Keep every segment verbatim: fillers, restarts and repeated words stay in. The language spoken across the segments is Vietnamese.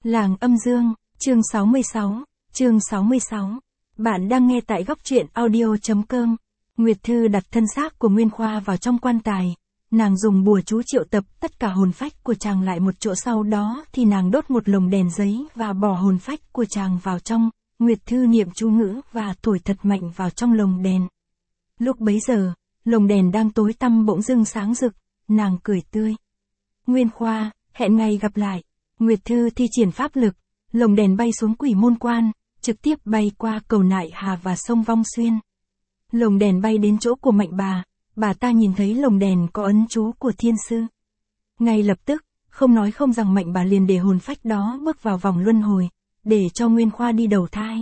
Làng Âm Dương, chương sáu mươi sáu, chương sáu mươi sáu. Bạn đang nghe tại góc truyện audio chấm com. Nguyệt Thư đặt thân xác của Nguyên Khoa vào trong quan tài. Nàng dùng bùa chú triệu tập tất cả hồn phách của chàng lại một chỗ, sau đó thì nàng đốt một lồng đèn giấy và bỏ hồn phách của chàng vào trong. Nguyệt Thư niệm chú ngữ và thổi thật mạnh vào trong lồng đèn. Lúc bấy giờ, lồng đèn đang tối tăm bỗng dưng sáng rực, nàng cười tươi. Nguyên Khoa, hẹn ngày gặp lại. Nguyệt Thư thi triển pháp lực, lồng đèn bay xuống Quỷ Môn Quan, trực tiếp bay qua cầu Nại Hà và sông Vong Xuyên. Lồng đèn bay đến chỗ của Mạnh bà, bà ta nhìn thấy lồng đèn có ấn chú của thiên sư. Ngay lập tức, không nói không rằng Mạnh bà liền để hồn phách đó bước vào vòng luân hồi, để cho Nguyên Khoa đi đầu thai.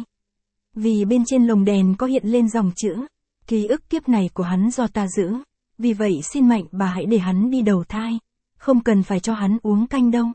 Vì bên trên lồng đèn có hiện lên dòng chữ, ký ức kiếp này của hắn do ta giữ, vì vậy xin Mạnh bà hãy để hắn đi đầu thai, không cần phải cho hắn uống canh đâu.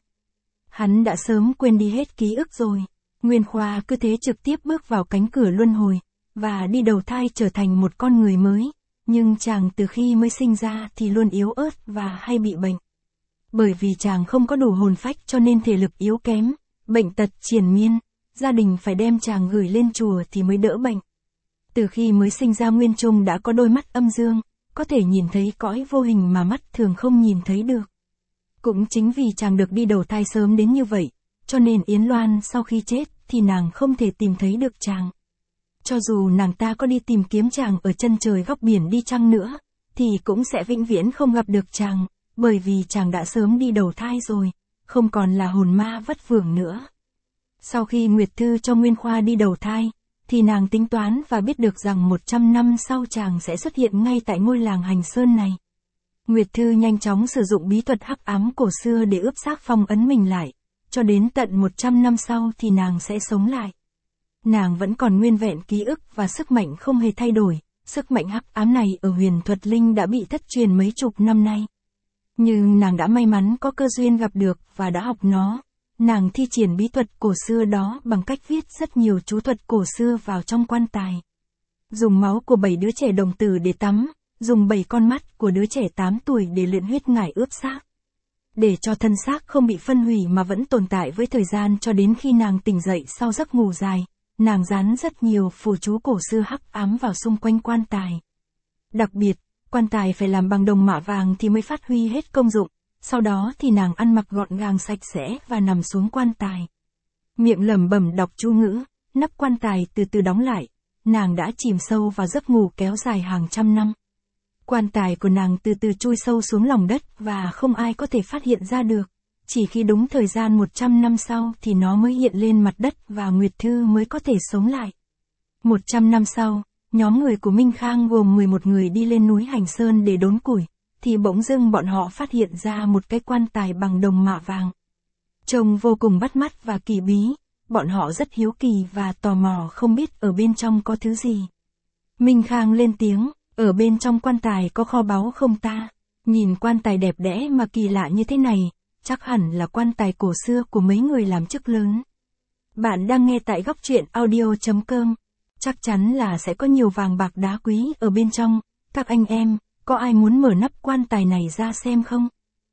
Hắn đã sớm quên đi hết ký ức rồi. Nguyên Khoa cứ thế trực tiếp bước vào cánh cửa luân hồi, và đi đầu thai trở thành một con người mới. Nhưng chàng từ khi mới sinh ra thì luôn yếu ớt và hay bị bệnh. Bởi vì chàng không có đủ hồn phách cho nên thể lực yếu kém, bệnh tật triền miên, gia đình phải đem chàng gửi lên chùa thì mới đỡ bệnh. Từ khi mới sinh ra Nguyên Trung đã có đôi mắt âm dương, có thể nhìn thấy cõi vô hình mà mắt thường không nhìn thấy được. Cũng chính vì chàng được đi đầu thai sớm đến như vậy, cho nên Yến Loan sau khi chết thì nàng không thể tìm thấy được chàng. Cho dù nàng ta có đi tìm kiếm chàng ở chân trời góc biển đi chăng nữa, thì cũng sẽ vĩnh viễn không gặp được chàng, bởi vì chàng đã sớm đi đầu thai rồi, không còn là hồn ma vất vưởng nữa. Sau khi Nguyệt Thư cho Nguyên Khoa đi đầu thai, thì nàng tính toán và biết được rằng một trăm năm sau chàng sẽ xuất hiện ngay tại ngôi làng Hành Sơn này. Nguyệt Thư nhanh chóng sử dụng bí thuật hắc ám cổ xưa để ướp xác phong ấn mình lại, cho đến tận một trăm năm sau thì nàng sẽ sống lại. Nàng vẫn còn nguyên vẹn ký ức và sức mạnh không hề thay đổi, sức mạnh hắc ám này ở huyền thuật linh đã bị thất truyền mấy chục năm nay. Nhưng nàng đã may mắn có cơ duyên gặp được và đã học nó. Nàng thi triển bí thuật cổ xưa đó bằng cách viết rất nhiều chú thuật cổ xưa vào trong quan tài. Dùng máu của bảy đứa trẻ đồng tử để tắm, dùng bảy con mắt của đứa trẻ tám tuổi để luyện huyết ngải ướp xác. Để cho thân xác không bị phân hủy mà vẫn tồn tại với thời gian cho đến khi nàng tỉnh dậy sau giấc ngủ dài, nàng dán rất nhiều phù chú cổ xưa hắc ám vào xung quanh quan tài. Đặc biệt, quan tài phải làm bằng đồng mạ vàng thì mới phát huy hết công dụng, sau đó thì nàng ăn mặc gọn gàng sạch sẽ và nằm xuống quan tài. Miệng lẩm bẩm đọc chú ngữ, nắp quan tài từ từ đóng lại, nàng đã chìm sâu vào giấc ngủ kéo dài hàng trăm năm. Quan tài của nàng từ từ chui sâu xuống lòng đất và không ai có thể phát hiện ra được. Chỉ khi đúng thời gian một trăm năm sau thì nó mới hiện lên mặt đất và Nguyệt Thư mới có thể sống lại. một trăm năm sau, nhóm người của Minh Khang gồm mười một người đi lên núi Hành Sơn để đốn củi, thì bỗng dưng bọn họ phát hiện ra một cái quan tài bằng đồng mạ vàng. Trông vô cùng bắt mắt và kỳ bí, bọn họ rất hiếu kỳ và tò mò không biết ở bên trong có thứ gì. Minh Khang lên tiếng. Ở bên trong quan tài có kho báu không ta? Nhìn quan tài đẹp đẽ mà kỳ lạ như thế này, chắc hẳn là quan tài cổ xưa của mấy người làm chức lớn. Bạn đang nghe tại góc truyện audio chấm com. Chắc chắn là sẽ có nhiều vàng bạc đá quý ở bên trong. Các anh em, có ai muốn mở nắp quan tài này ra xem không?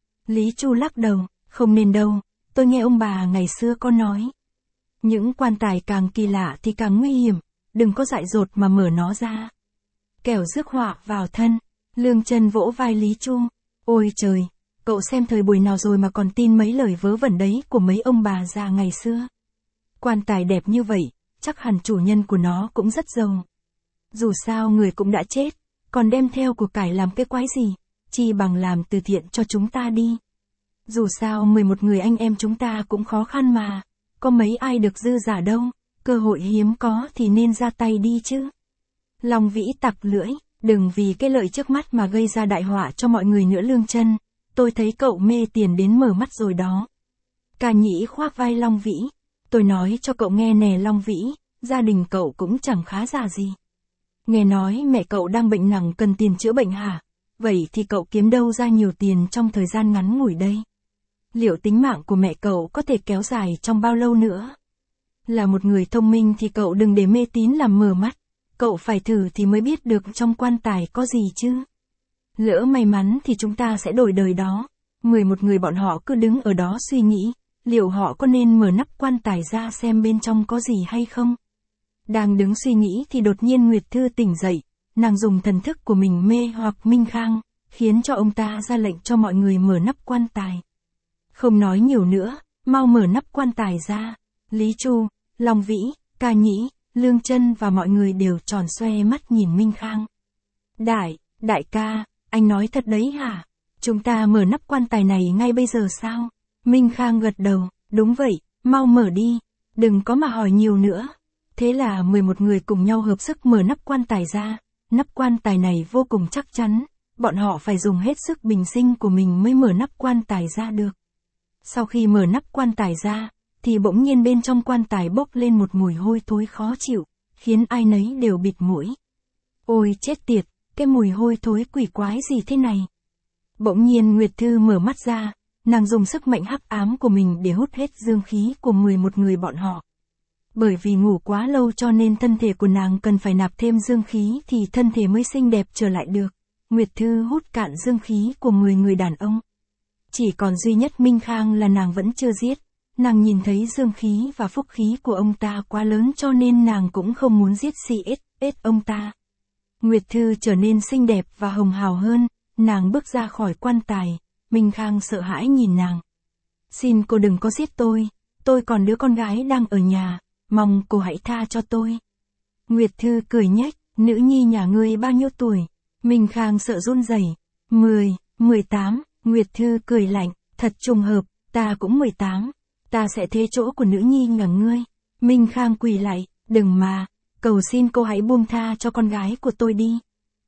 Lý Chu lắc đầu, không nên đâu, tôi nghe ông bà ngày xưa có nói. Những quan tài càng kỳ lạ thì càng nguy hiểm, đừng có dại dột mà mở nó ra. Kẻo rước họa vào thân. Lương Chân vỗ vai Lý Chu. Ôi trời, cậu xem thời buổi nào rồi mà còn tin mấy lời vớ vẩn đấy của mấy ông bà già ngày xưa. Quan tài đẹp như vậy, chắc hẳn chủ nhân của nó cũng rất giàu. Dù sao người cũng đã chết, còn đem theo của cải làm cái quái gì, chi bằng làm từ thiện cho chúng ta đi. Dù sao mười một người anh em chúng ta cũng khó khăn mà, có mấy ai được dư giả đâu, cơ hội hiếm có thì nên ra tay đi chứ. Long Vĩ tặc lưỡi, đừng vì cái lợi trước mắt mà gây ra đại họa cho mọi người nữa Lương Chân, tôi thấy cậu mê tiền đến mở mắt rồi đó. Ca Nhĩ khoác vai Long Vĩ, tôi nói cho cậu nghe nè Long Vĩ, gia đình cậu cũng chẳng khá giả gì. Nghe nói mẹ cậu đang bệnh nặng cần tiền chữa bệnh hả? Vậy thì cậu kiếm đâu ra nhiều tiền trong thời gian ngắn ngủi đây? Liệu tính mạng của mẹ cậu có thể kéo dài trong bao lâu nữa? Là một người thông minh thì cậu đừng để mê tín làm mờ mắt. Cậu phải thử thì mới biết được trong quan tài có gì chứ. Lỡ may mắn thì chúng ta sẽ đổi đời đó. Mười một người bọn họ cứ đứng ở đó suy nghĩ. liệu họ có nên mở nắp quan tài ra xem bên trong có gì hay không? Đang đứng suy nghĩ thì đột nhiên Nguyệt Thư tỉnh dậy, nàng dùng thần thức của mình mê hoặc Minh Khang, khiến cho ông ta ra lệnh cho mọi người mở nắp quan tài. Không nói nhiều nữa, mau mở nắp quan tài ra. Lý Chu, Long Vĩ, Ca Nhĩ, Lương Chân và mọi người đều tròn xoe mắt nhìn Minh Khang. Đại, đại ca, anh nói thật đấy hả? Chúng ta mở nắp quan tài này ngay bây giờ sao? Minh Khang gật đầu, đúng vậy, mau mở đi, đừng có mà hỏi nhiều nữa. Thế là mười một người cùng nhau hợp sức mở nắp quan tài ra, nắp quan tài này vô cùng chắc chắn, bọn họ phải dùng hết sức bình sinh của mình mới mở nắp quan tài ra được. Sau khi mở nắp quan tài ra, thì bỗng nhiên bên trong quan tài bốc lên một mùi hôi thối khó chịu, khiến ai nấy đều bịt mũi. Ôi chết tiệt, cái mùi hôi thối quỷ quái gì thế này? Bỗng nhiên Nguyệt Thư mở mắt ra, nàng dùng sức mạnh hắc ám của mình để hút hết dương khí của mười một người bọn họ. Bởi vì ngủ quá lâu cho nên thân thể của nàng cần phải nạp thêm dương khí thì thân thể mới xinh đẹp trở lại được. Nguyệt Thư hút cạn dương khí của mười người đàn ông. Chỉ còn duy nhất Minh Khang là nàng vẫn chưa giết. Nàng nhìn thấy dương khí và phúc khí của ông ta quá lớn cho nên nàng cũng không muốn giết si ết, ết ông ta. Nguyệt Thư trở nên xinh đẹp và hồng hào hơn, nàng bước ra khỏi quan tài, Minh Khang sợ hãi nhìn nàng. Xin cô đừng có giết tôi, tôi còn đứa con gái đang ở nhà, mong cô hãy tha cho tôi. Nguyệt Thư cười nhếch, nữ nhi nhà ngươi bao nhiêu tuổi? Minh Khang sợ run rẩy. Mười, mười tám, Nguyệt Thư cười lạnh, thật trùng hợp, ta cũng mười tám, ta sẽ thế chỗ của nữ nhi nhà ngươi. Minh Khang quỳ lại, đừng mà, cầu xin cô hãy buông tha cho con gái của tôi đi.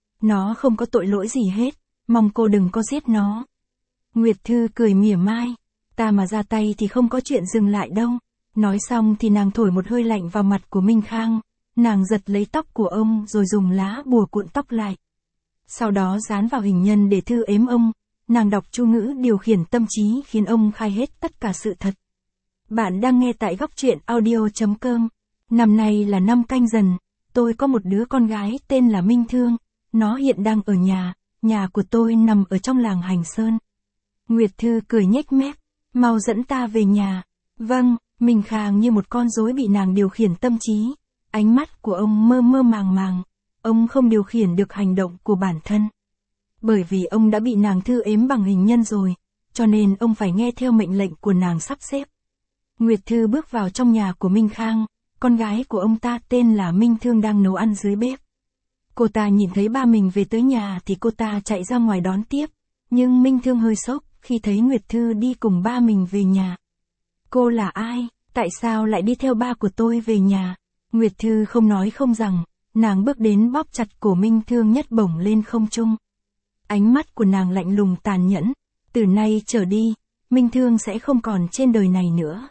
Nó không có tội lỗi gì hết, mong cô đừng có giết nó. Nguyệt Thư cười mỉa mai, ta mà ra tay thì không có chuyện dừng lại đâu. Nói xong thì nàng thổi một hơi lạnh vào mặt của Minh Khang, nàng giật lấy tóc của ông rồi dùng lá bùa cuộn tóc lại. Sau đó dán vào hình nhân để thư ếm ông, nàng đọc chú ngữ điều khiển tâm trí khiến ông khai hết tất cả sự thật. Bạn đang nghe tại góc truyện audio chấm com. Năm nay là năm Canh Dần, tôi có một đứa con gái tên là Minh Thương, nó hiện đang ở nhà, nhà của tôi nằm ở trong làng Hành Sơn. Nguyệt Thư cười nhếch mép, mau dẫn ta về nhà. Vâng. Minh Khang như một con rối bị nàng điều khiển tâm trí, ánh mắt của ông mơ mơ màng màng, ông không điều khiển được hành động của bản thân. Bởi vì ông đã bị nàng thư ếm bằng hình nhân rồi, cho nên ông phải nghe theo mệnh lệnh của nàng sắp xếp. Nguyệt Thư bước vào trong nhà của Minh Khang, con gái của ông ta tên là Minh Thương đang nấu ăn dưới bếp. Cô ta nhìn thấy ba mình về tới nhà thì cô ta chạy ra ngoài đón tiếp, nhưng Minh Thương hơi sốc khi thấy Nguyệt Thư đi cùng ba mình về nhà. Cô là ai? Tại sao lại đi theo ba của tôi về nhà? Nguyệt Thư không nói không rằng, nàng bước đến bóp chặt cổ Minh Thương nhất bổng lên không trung. Ánh mắt của nàng lạnh lùng tàn nhẫn, từ nay trở đi, Minh Thương sẽ không còn trên đời này nữa.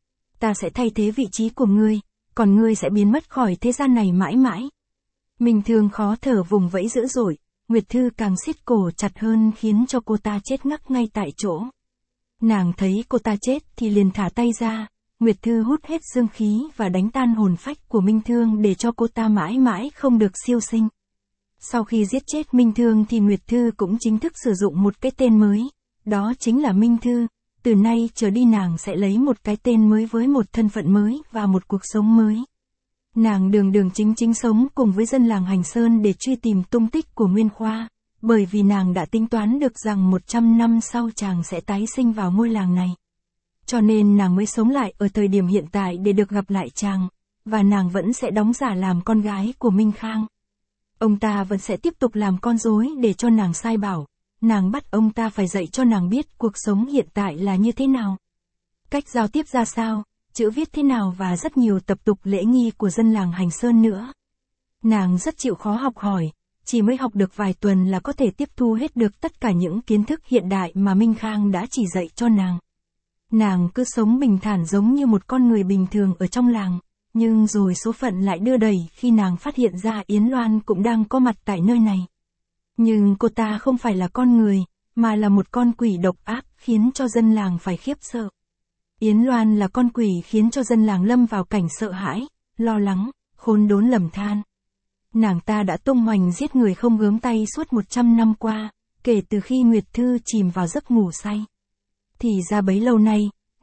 Ta sẽ thay thế vị trí của ngươi, còn ngươi sẽ biến mất khỏi thế gian này mãi mãi. Minh Thương khó thở vùng vẫy dữ dội, Nguyệt Thư càng siết cổ chặt hơn khiến cho cô ta chết ngắc ngay tại chỗ. Nàng thấy cô ta chết thì liền thả tay ra, Nguyệt Thư hút hết dương khí và đánh tan hồn phách của Minh Thương để cho cô ta mãi mãi không được siêu sinh. Sau khi giết chết Minh Thương thì Nguyệt Thư cũng chính thức sử dụng một cái tên mới, đó chính là Minh Thư. Từ nay trở đi nàng sẽ lấy một cái tên mới với một thân phận mới và một cuộc sống mới. Nàng đường đường chính chính sống cùng với dân làng Hành Sơn để truy tìm tung tích của Nguyên Khoa, bởi vì nàng đã tính toán được rằng một trăm năm sau chàng sẽ tái sinh vào ngôi làng này. Cho nên nàng mới sống lại ở thời điểm hiện tại để được gặp lại chàng, và nàng vẫn sẽ đóng giả làm con gái của Minh Khang. Ông ta vẫn sẽ tiếp tục làm con rối để cho nàng sai bảo, nàng bắt ông ta phải dạy cho nàng biết cuộc sống hiện tại là như thế nào. Cách giao tiếp ra sao, chữ viết thế nào và rất nhiều tập tục lễ nghi của dân làng Hành Sơn nữa. Nàng rất chịu khó học hỏi, chỉ mới học được vài tuần là có thể tiếp thu hết được tất cả những kiến thức hiện đại mà Minh Khang đã chỉ dạy cho nàng. Nàng cứ sống bình thản giống như một con người bình thường ở trong làng, nhưng rồi số phận lại đưa đẩy khi nàng phát hiện ra Yến Loan cũng đang có mặt tại nơi này. Nhưng cô ta không phải là con người, mà là một con quỷ độc ác khiến cho dân làng phải khiếp sợ. Yến Loan là con quỷ khiến cho dân làng lâm vào cảnh sợ hãi, lo lắng, khốn đốn lầm than. Nàng ta đã tung hoành giết người không gớm tay suốt một trăm năm qua, kể từ khi Nguyệt Thư chìm vào giấc ngủ say. Thì ra bấy lâu nay,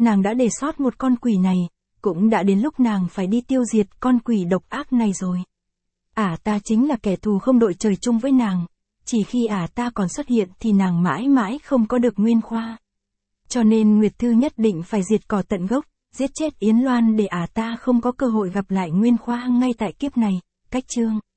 Nàng đã để sót một con quỷ này, cũng đã đến lúc nàng phải đi tiêu diệt con quỷ độc ác này rồi. Ả ta chính là kẻ thù không đội trời chung với nàng, chỉ khi ả ta còn xuất hiện thì nàng mãi mãi không có được Nguyên Khoa. Cho nên Nguyệt Thư nhất định phải diệt cỏ tận gốc, giết chết Yến Loan để ả ta không có cơ hội gặp lại Nguyên Khoa ngay tại kiếp này. Cách chương